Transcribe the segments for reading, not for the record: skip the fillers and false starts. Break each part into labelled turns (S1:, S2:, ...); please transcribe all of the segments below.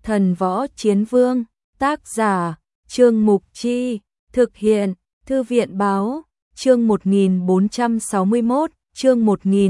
S1: Thần Võ Chiến Vương, tác giả, Trương Mục Chi, thực hiện, Thư viện Báo, chương 1461, chương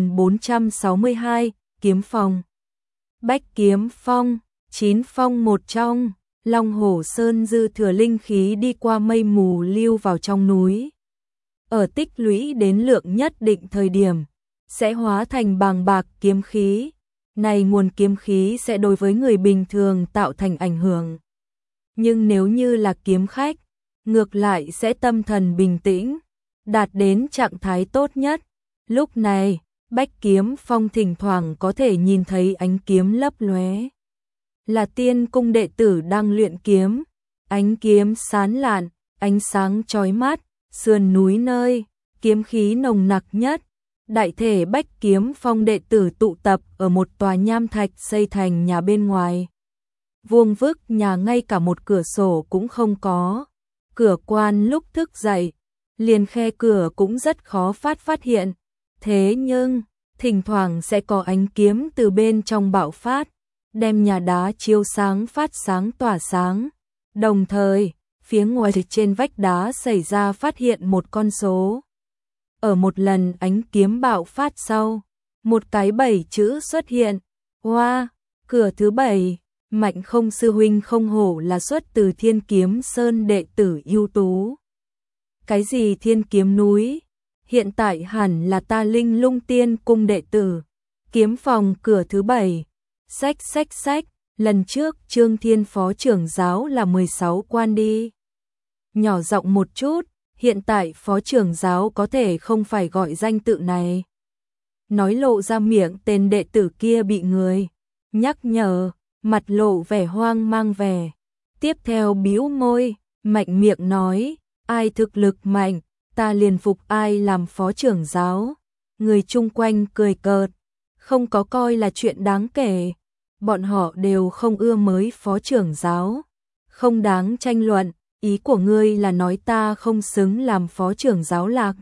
S1: 1462, Kiếm Phong. Bách Kiếm Phong, 9 phong một trong, Long Hổ Sơn dư thừa linh khí đi qua mây mù lưu vào trong núi. Ở tích lũy đến lượng nhất định thời điểm, sẽ hóa thành bàng bạc kiếm khí. Này nguồn kiếm khí sẽ đối với người bình thường tạo thành ảnh hưởng. Nhưng nếu như là kiếm khách, ngược lại sẽ tâm thần bình tĩnh, đạt đến trạng thái tốt nhất. Lúc này, Bách Kiếm Phong thỉnh thoảng có thể nhìn thấy ánh kiếm lấp lóe. Là Tiên Cung đệ tử đang luyện kiếm, ánh kiếm sáng lạn, ánh sáng chói mắt, sườn núi nơi kiếm khí nồng nặc nhất. Đại thể Bách Kiếm Phong đệ tử tụ tập ở một tòa nham thạch xây thành nhà bên ngoài. Vuông vức nhà ngay cả một cửa sổ cũng không có. Cửa quan lúc thức dậy, liền khe cửa cũng rất khó phát hiện. Thế nhưng, thỉnh thoảng sẽ có ánh kiếm từ bên trong bạo phát, đem nhà đá chiếu sáng phát sáng tỏa sáng. Đồng thời, phía ngoài trên vách đá xảy ra phát hiện một con số. Ở một lần ánh kiếm bạo phát sau, một cái 7 chữ xuất hiện. Hoa, cửa thứ 7, Mạnh Không sư huynh không hổ là xuất từ Thiên Kiếm Sơn đệ tử ưu tú. Cái gì Thiên Kiếm núi? Hiện tại hẳn là ta Linh Lung Tiên Cung đệ tử. Kiếm phòng cửa thứ 7. Sách, lần trước Trương Thiên phó trưởng giáo là 16 quan đi. Nhỏ giọng một chút, hiện tại phó trưởng giáo có thể không phải gọi danh tự này. Nói lộ ra miệng tên đệ tử kia bị người nhắc nhở, mặt lộ vẻ hoang mang vẻ. Tiếp theo bĩu môi, mạnh miệng nói, ai thực lực mạnh, ta liền phục ai làm phó trưởng giáo. Người chung quanh cười cợt, không có coi là chuyện đáng kể. Bọn họ đều không ưa mới phó trưởng giáo. Không đáng tranh luận, ý của ngươi là nói ta không xứng làm phó trưởng giáo lạc.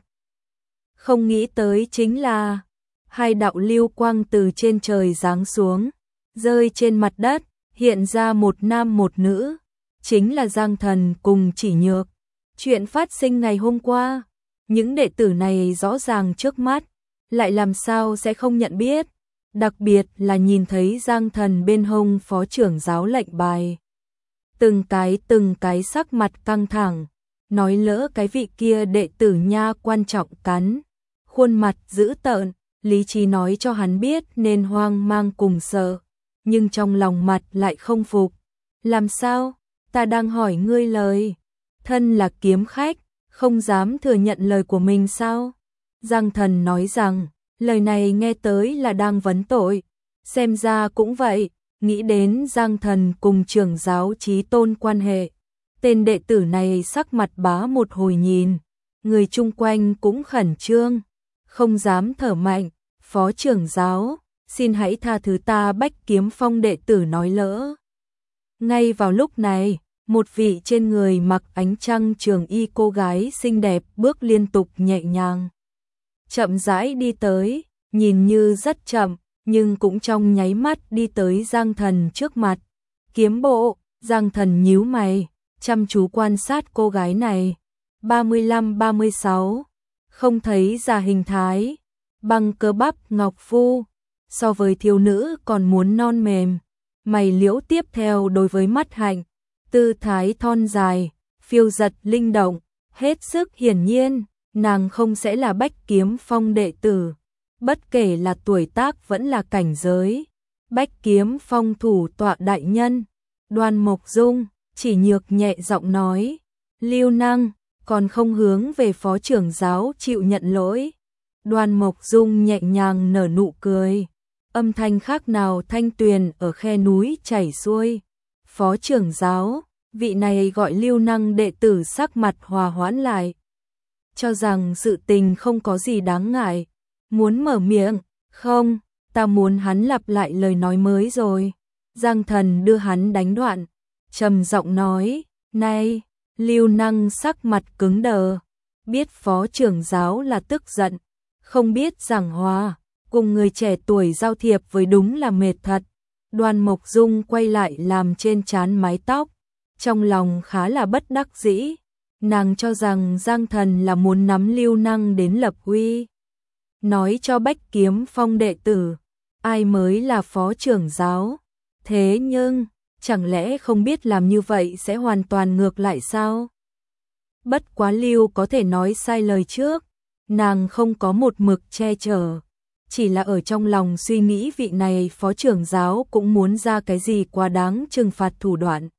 S1: Không nghĩ tới chính là hai đạo lưu quang từ trên trời giáng xuống, rơi trên mặt đất, hiện ra một nam một nữ, chính là Giang Thần cùng Chỉ Nhược. Chuyện phát sinh ngày hôm qua, những đệ tử này rõ ràng trước mắt, lại làm sao sẽ không nhận biết, đặc biệt là nhìn thấy Giang Thần bên hông phó trưởng giáo lệnh bài. Từng cái sắc mặt căng thẳng, nói lỡ cái vị kia đệ tử nha quan trọng cắn, khuôn mặt dữ tợn, lý trí nói cho hắn biết nên hoang mang cùng sợ, nhưng trong lòng mặt lại không phục. Làm sao? Ta đang hỏi ngươi lời. Thân là kiếm khách, không dám thừa nhận lời của mình sao? Giang Thần nói rằng, lời này nghe tới là đang vấn tội. Xem ra cũng vậy, nghĩ đến Giang Thần cùng trưởng giáo Chí Tôn quan hệ. Tên đệ tử này sắc mặt bá một hồi nhìn, người chung quanh cũng khẩn trương, không dám thở mạnh. Phó trưởng giáo, xin hãy tha thứ ta Bách Kiếm Phong đệ tử nói lỡ. Ngay vào lúc này, một vị trên người mặc ánh trăng trường y cô gái xinh đẹp bước liên tục nhẹ nhàng. Chậm rãi đi tới, nhìn như rất chậm, nhưng cũng trong nháy mắt đi tới Giang Thần trước mặt. Kiếm bộ, Giang Thần nhíu mày, chăm chú quan sát cô gái này. 35-36, không thấy ra hình thái. Bằng cơ bắp ngọc phu, so với thiếu nữ còn muốn non mềm. Mày liễu tiếp theo đối với mắt hạnh, tư thái thon dài, phiêu giật linh động, hết sức hiển nhiên, nàng không sẽ là Bách Kiếm Phong đệ tử, bất kể là tuổi tác vẫn là cảnh giới. Bách Kiếm Phong thủ tọa đại nhân, Đoan Mộc Dung, Chỉ Nhược nhẹ giọng nói, Lưu Năng, còn không hướng về phó trưởng giáo chịu nhận lỗi. Đoan Mộc Dung nhẹ nhàng nở nụ cười, âm thanh khác nào thanh tuyền ở khe núi chảy xuôi. Phó trưởng giáo, vị này gọi Lưu Năng đệ tử sắc mặt hòa hoãn lại, cho rằng sự tình không có gì đáng ngại, muốn mở miệng. Không, ta muốn hắn lặp lại lời nói mới rồi. Giang Thần đưa hắn đánh đoạn, trầm giọng nói, này. Lưu Năng sắc mặt cứng đờ, biết phó trưởng giáo là tức giận, không biết giảng hòa, cùng người trẻ tuổi giao thiệp với đúng là mệt thật. Đoan Mộc Dung quay lại làm trên trán mái tóc, trong lòng khá là bất đắc dĩ. Nàng cho rằng Giang Thần là muốn nắm Lưu Năng đến lập uy, nói cho Bách Kiếm Phong đệ tử, ai mới là phó trưởng giáo. Thế nhưng, chẳng lẽ không biết làm như vậy sẽ hoàn toàn ngược lại sao? Bất quá Lưu có thể nói sai lời trước, nàng không có một mực che chở, chỉ là ở trong lòng suy nghĩ vị này phó trưởng giáo cũng muốn ra cái gì quá đáng trừng phạt thủ đoạn.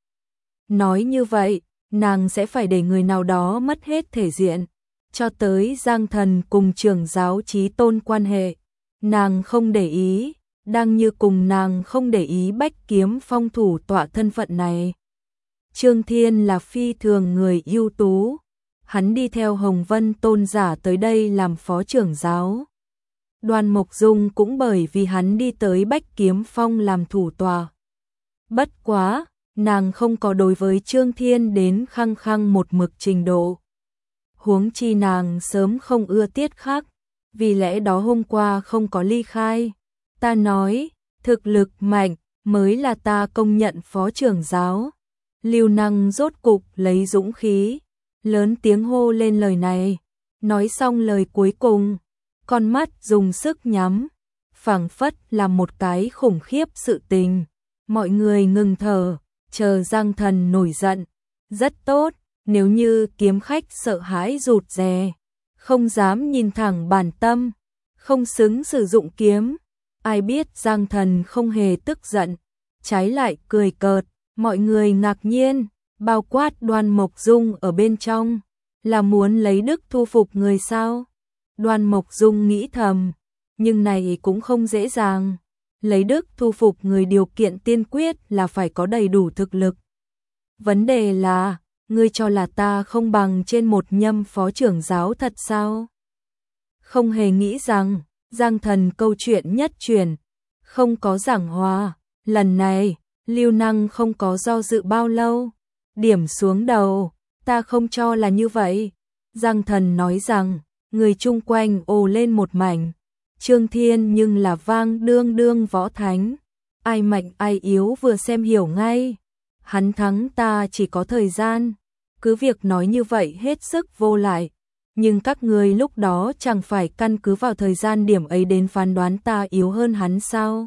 S1: Nói như vậy, nàng sẽ phải để người nào đó mất hết thể diện. Cho tới Giang Thần cùng trưởng giáo Chí Tôn quan hệ, nàng không để ý, đang như cùng nàng không để ý Bách Kiếm Phong thủ tọa thân phận này. Trương Thiên là phi thường người ưu tú, hắn đi theo Hồng Vân Tôn giả tới đây làm phó trưởng giáo. Đoan Mộc Dung cũng bởi vì hắn đi tới Bách Kiếm Phong làm thủ tọa. Bất quá, nàng không có đối với Trương Thiên đến khăng khăng một mực trình độ. Huống chi nàng sớm không ưa Tiết Khắc, vì lẽ đó hôm qua không có ly khai. Ta nói, thực lực mạnh mới là ta công nhận phó trưởng giáo. Lưu Năng rốt cục lấy dũng khí, lớn tiếng hô lên lời này. Nói xong lời cuối cùng, con mắt dùng sức nhắm, phảng phất là một cái khủng khiếp sự tình. Mọi người ngừng thở, chờ Giang Thần nổi giận. Rất tốt, nếu như kiếm khách sợ hãi rụt rè, không dám nhìn thẳng bản tâm, không xứng sử dụng kiếm. Ai biết Giang Thần không hề tức giận, trái lại cười cợt, mọi người ngạc nhiên, bao quát Đoan Mộc Dung ở bên trong, là muốn lấy đức thu phục người sao? Đoan Mộc Dung nghĩ thầm, nhưng này cũng không dễ dàng. Lấy đức thu phục người điều kiện tiên quyết là phải có đầy đủ thực lực. Vấn đề là, ngươi cho là ta không bằng trên một nhâm phó trưởng giáo thật sao? Không hề nghĩ rằng, Giang Thần câu chuyện nhất truyền, không có giảng hòa. Lần này, Lưu Năng không có do dự bao lâu, điểm xuống đầu, ta không cho là như vậy. Giang Thần nói rằng, người chung quanh ồ lên một mảnh. Trương Thiên nhưng là vang đương đương võ thánh, ai mạnh ai yếu vừa xem hiểu ngay. Hắn thắng ta chỉ có thời gian, cứ việc nói như vậy hết sức vô lại, nhưng các người lúc đó chẳng phải căn cứ vào thời gian điểm ấy đến phán đoán ta yếu hơn hắn sao?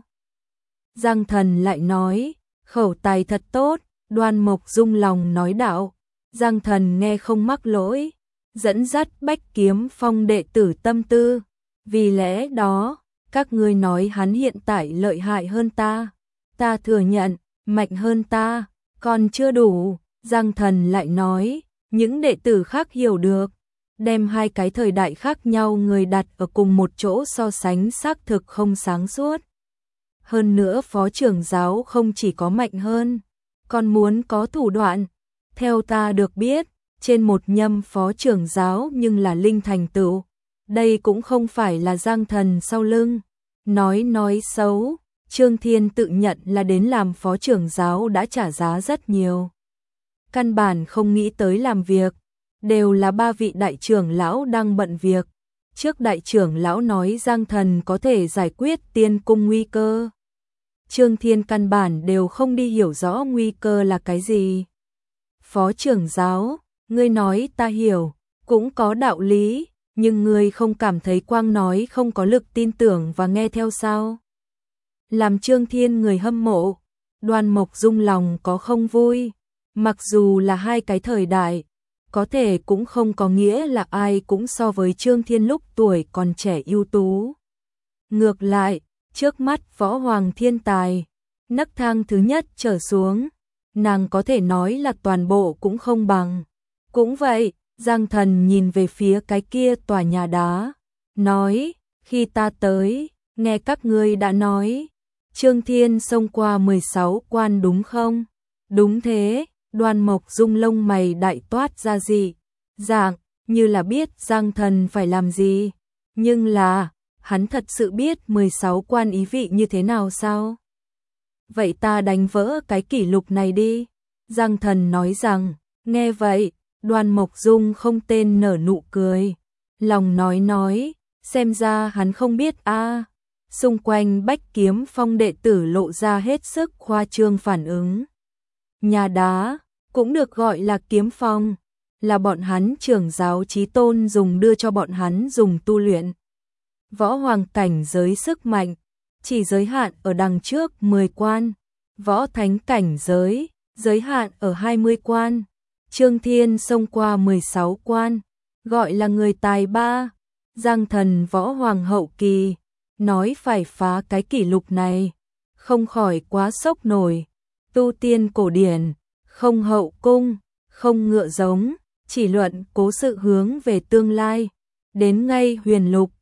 S1: Giang Thần lại nói, khẩu tài thật tốt. Đoan Mộc Dung lòng nói đạo. Giang Thần nghe không mắc lỗi, dẫn dắt Bách Kiếm Phong đệ tử tâm tư. Vì lẽ đó, các ngươi nói hắn hiện tại lợi hại hơn ta, ta thừa nhận, mạnh hơn ta, còn chưa đủ. Giang Thần lại nói, những đệ tử khác hiểu được, đem hai cái thời đại khác nhau người đặt ở cùng một chỗ so sánh xác thực không sáng suốt. Hơn nữa phó trưởng giáo không chỉ có mạnh hơn, còn muốn có thủ đoạn. Theo ta được biết, trên một nhâm phó trưởng giáo nhưng là linh thành tựu. Đây cũng không phải là Giang Thần sau lưng nói xấu. Trương Thiên tự nhận là đến làm phó trưởng giáo đã trả giá rất nhiều, căn bản không nghĩ tới làm việc, đều là ba vị đại trưởng lão đang bận việc. Trước đại trưởng lão nói Giang Thần có thể giải quyết tiên cung nguy cơ, Trương Thiên căn bản đều không đi hiểu rõ nguy cơ là cái gì. Phó trưởng giáo, ngươi nói ta hiểu, cũng có đạo lý, nhưng ngươi không cảm thấy quang nói không có lực tin tưởng và nghe theo sao? Làm Trương Thiên người hâm mộ, Đoan Mộc Dung lòng có không vui. Mặc dù là hai cái thời đại, có thể cũng không có nghĩa là ai cũng so với Trương Thiên lúc tuổi còn trẻ ưu tú. Ngược lại, trước mắt võ hoàng thiên tài, nấc thang thứ nhất trở xuống, nàng có thể nói là toàn bộ cũng không bằng. Cũng vậy, Giang Thần nhìn về phía cái kia tòa nhà đá, nói, khi ta tới, nghe các ngươi đã nói, Trương Thiên xông qua 16 quan đúng không? Đúng thế. Đoan Mộc Dung lông mày đại toát ra gì, dạng như là biết Giang Thần phải làm gì, nhưng là hắn thật sự biết 16 quan ý vị như thế nào sao? Vậy ta đánh vỡ cái kỷ lục này đi. Giang Thần nói rằng, nghe vậy, Đoan Mộc Dung không tên nở nụ cười, lòng nói, xem ra hắn không biết a. xung quanh Bách Kiếm Phong đệ tử lộ ra hết sức khoa trương phản ứng. Nhà đá, cũng được gọi là kiếm phong, là bọn hắn trưởng giáo Chí Tôn dùng đưa cho bọn hắn dùng tu luyện. Võ hoàng cảnh giới sức mạnh, chỉ giới hạn ở đằng trước 10 quan, võ thánh cảnh giới, giới hạn ở 20 quan. Trương Thiên xông qua 16 quan, gọi là người tài ba. Giang Thần võ hoàng hậu kỳ, nói phải phá cái kỷ lục này, không khỏi quá sốc nổi. Tu tiên cổ điển, không hậu cung, không ngựa giống, chỉ luận cố sự hướng về tương lai. Đến ngay huyền lục,